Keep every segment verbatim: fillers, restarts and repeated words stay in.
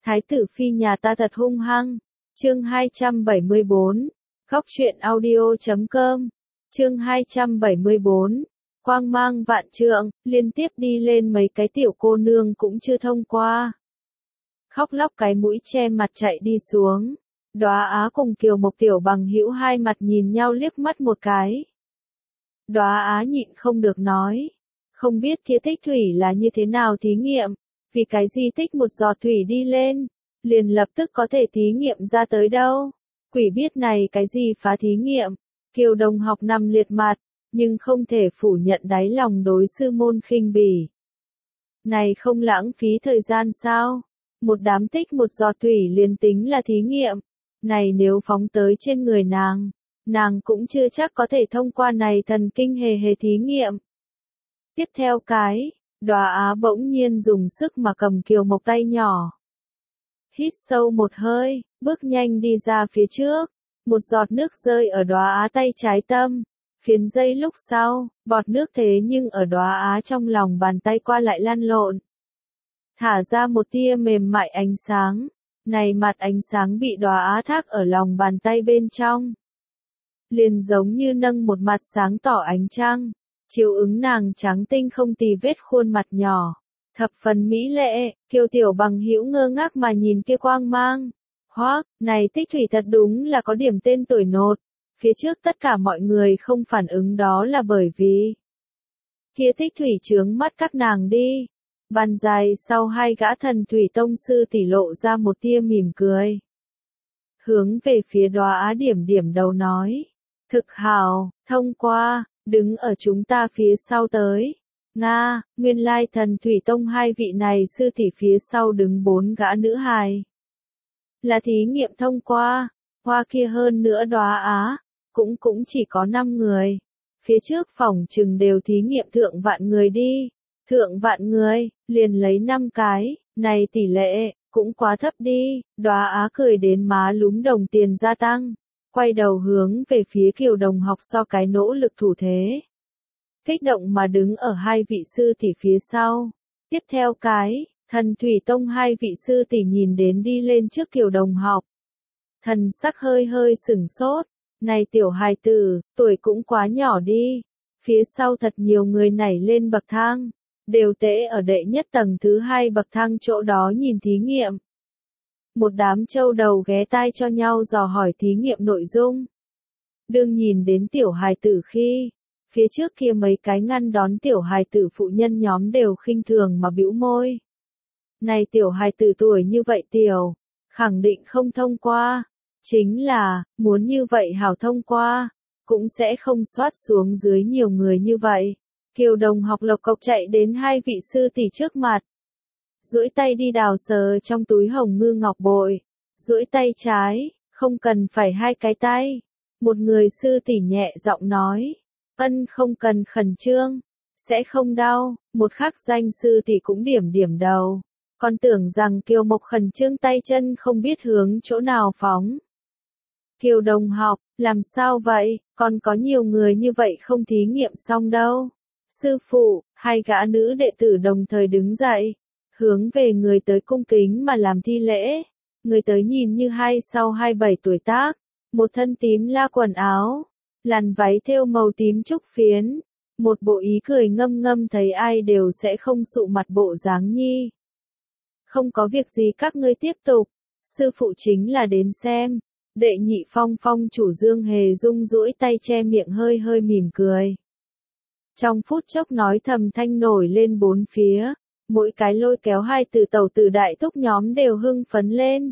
Thái tử phi nhà ta thật hung hăng. Chương hai trăm bảy mươi bốn. Góc truyện audio chấm com. Chương hai trăm bảy mươi bốn. Quang mang vạn trượng, liên tiếp đi lên mấy cái tiểu cô nương cũng chưa thông qua. Khóc lóc cái mũi che mặt chạy đi xuống. Đóa Á cùng Kiều Mộc tiểu bằng hữu hai mặt nhìn nhau liếc mắt một cái. Đóa Á nhịn không được nói. Không biết kia tích thủy là như thế nào thí nghiệm. Vì cái gì tích một giọt thủy đi lên, liền lập tức có thể thí nghiệm ra tới đâu. Quỷ biết này cái gì phá thí nghiệm. Kiều đồng học nằm liệt mặt, nhưng không thể phủ nhận đáy lòng đối sư môn khinh bỉ. Này không lãng phí thời gian sao? Một đám tích một giọt thủy liền tính là thí nghiệm. Này nếu phóng tới trên người nàng, nàng cũng chưa chắc có thể thông qua này thần kinh hề hề thí nghiệm. Tiếp theo cái, Đóa Á bỗng nhiên dùng sức mà cầm Kiều Mộc tay nhỏ. Hít sâu một hơi, bước nhanh đi ra phía trước. Một giọt nước rơi ở Đóa Á tay trái tâm. Phiến giây lúc sau, bọt nước thế nhưng ở Đóa Á trong lòng bàn tay qua lại lăn lộn. Thả ra một tia mềm mại ánh sáng. Này mặt ánh sáng bị Đóa Á thác ở lòng bàn tay bên trong. Liền giống như nâng một mặt sáng tỏ ánh trăng. Chiếu ứng nàng trắng tinh không tì vết khuôn mặt nhỏ. Thập phần mỹ lệ, Kiều tiểu bằng hữu ngơ ngác mà nhìn kia quang mang. Hoác, này tích thủy thật đúng là có điểm tên tuổi nột. Phía trước tất cả mọi người không phản ứng đó là bởi vì kia tích thủy chướng mắt các nàng đi. Bàn dài sau hai gã thần thủy tông sư tỉ lộ ra một tia mỉm cười. Hướng về phía Đóa Á điểm điểm đầu nói. Thực hào, thông qua, đứng ở chúng ta phía sau tới. Nga, nguyên lai thần thủy tông hai vị này sư tỷ phía sau đứng bốn gã nữ hài. Là thí nghiệm thông qua, hoa kia hơn nữa Đóa Á, cũng cũng chỉ có năm người. Phía trước phòng trừng đều thí nghiệm thượng vạn người đi. Thượng vạn người, liền lấy năm cái, này tỷ lệ, cũng quá thấp đi. Đóa Á cười đến má lúm đồng tiền gia tăng. Quay đầu hướng về phía Kiều đồng học so cái nỗ lực thủ thế. Kích động mà đứng ở hai vị sư tỷ phía sau. Tiếp theo cái, thần thủy tông hai vị sư tỷ nhìn đến đi lên trước Kiều đồng học. Thần sắc hơi hơi sửng sốt. Này tiểu hài tử, tuổi cũng quá nhỏ đi. Phía sau thật nhiều người nảy lên bậc thang. Đều tễ ở đệ nhất tầng thứ hai bậc thang chỗ đó nhìn thí nghiệm. Một đám trâu đầu ghé tai cho nhau dò hỏi thí nghiệm nội dung. Đương nhìn đến tiểu hài tử khi, phía trước kia mấy cái ngăn đón tiểu hài tử phụ nhân nhóm đều khinh thường mà bĩu môi. Này tiểu hài tử tuổi như vậy tiểu, khẳng định không thông qua. Chính là, muốn như vậy hảo thông qua, cũng sẽ không soát xuống dưới nhiều người như vậy. Kiều đồng học lộc cộc chạy đến hai vị sư tỷ trước mặt. Duỗi tay đi đào sờ trong túi hồng ngư ngọc bội. Duỗi tay trái, không cần phải hai cái tay. Một người sư tỷ nhẹ giọng nói. Ân không cần khẩn trương, sẽ không đau. Một khắc danh sư tỷ cũng điểm điểm đầu. Còn tưởng rằng Kiều Mộc khẩn trương tay chân không biết hướng chỗ nào phóng. Kiều đồng học, làm sao vậy, còn có nhiều người như vậy không thí nghiệm xong đâu. Sư phụ, hai gã nữ đệ tử đồng thời đứng dậy. Hướng về người tới cung kính mà làm thi lễ. Người tới nhìn như hai sau hai bảy tuổi tác. Một thân tím la quần áo. Làn váy thêu màu tím trúc phiến. Một bộ ý cười ngâm ngâm thấy ai đều sẽ không sụ mặt bộ dáng nhi. Không có việc gì các ngươi tiếp tục. Sư phụ chính là đến xem. Đệ nhị phong phong chủ Dương Hề Dung duỗi tay che miệng hơi hơi mỉm cười. Trong phút chốc nói thầm thanh nổi lên bốn phía. Mỗi cái lôi kéo hai từ tàu từ đại thúc nhóm đều hưng phấn lên.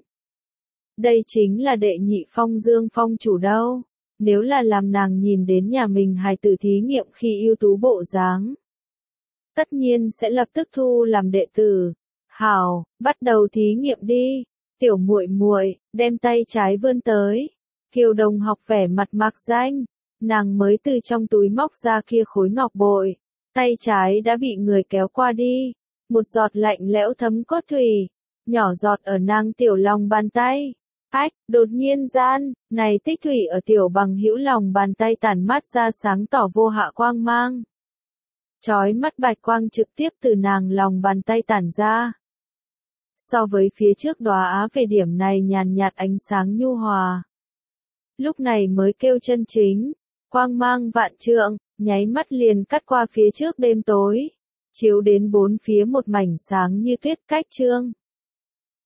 Đây chính là đệ nhị phong Dương phong chủ đâu. Nếu là làm nàng nhìn đến nhà mình hài tử thí nghiệm khi ưu tú bộ dáng. Tất nhiên sẽ lập tức thu làm đệ tử. Hảo, bắt đầu thí nghiệm đi. Tiểu muội muội, đem tay trái vươn tới. Kiều đồng học vẻ mặt mạc danh. Nàng mới từ trong túi móc ra kia khối ngọc bội. Tay trái đã bị người kéo qua đi. Một giọt lạnh lẽo thấm cốt thủy. Nhỏ giọt ở nàng tiểu lòng bàn tay. Ách, đột nhiên gian, này tích thủy ở tiểu bằng hữu lòng bàn tay tản mát ra sáng tỏ vô hạ quang mang. Chói mắt bạch quang trực tiếp từ nàng lòng bàn tay tản ra. so với phía trước đóa á về điểm này nhàn nhạt ánh sáng nhu hòa. Lúc này mới kêu chân chính, quang mang vạn trượng, nháy mắt liền cắt qua phía trước đêm tối, chiếu đến bốn phía một mảnh sáng như tuyết cách trương.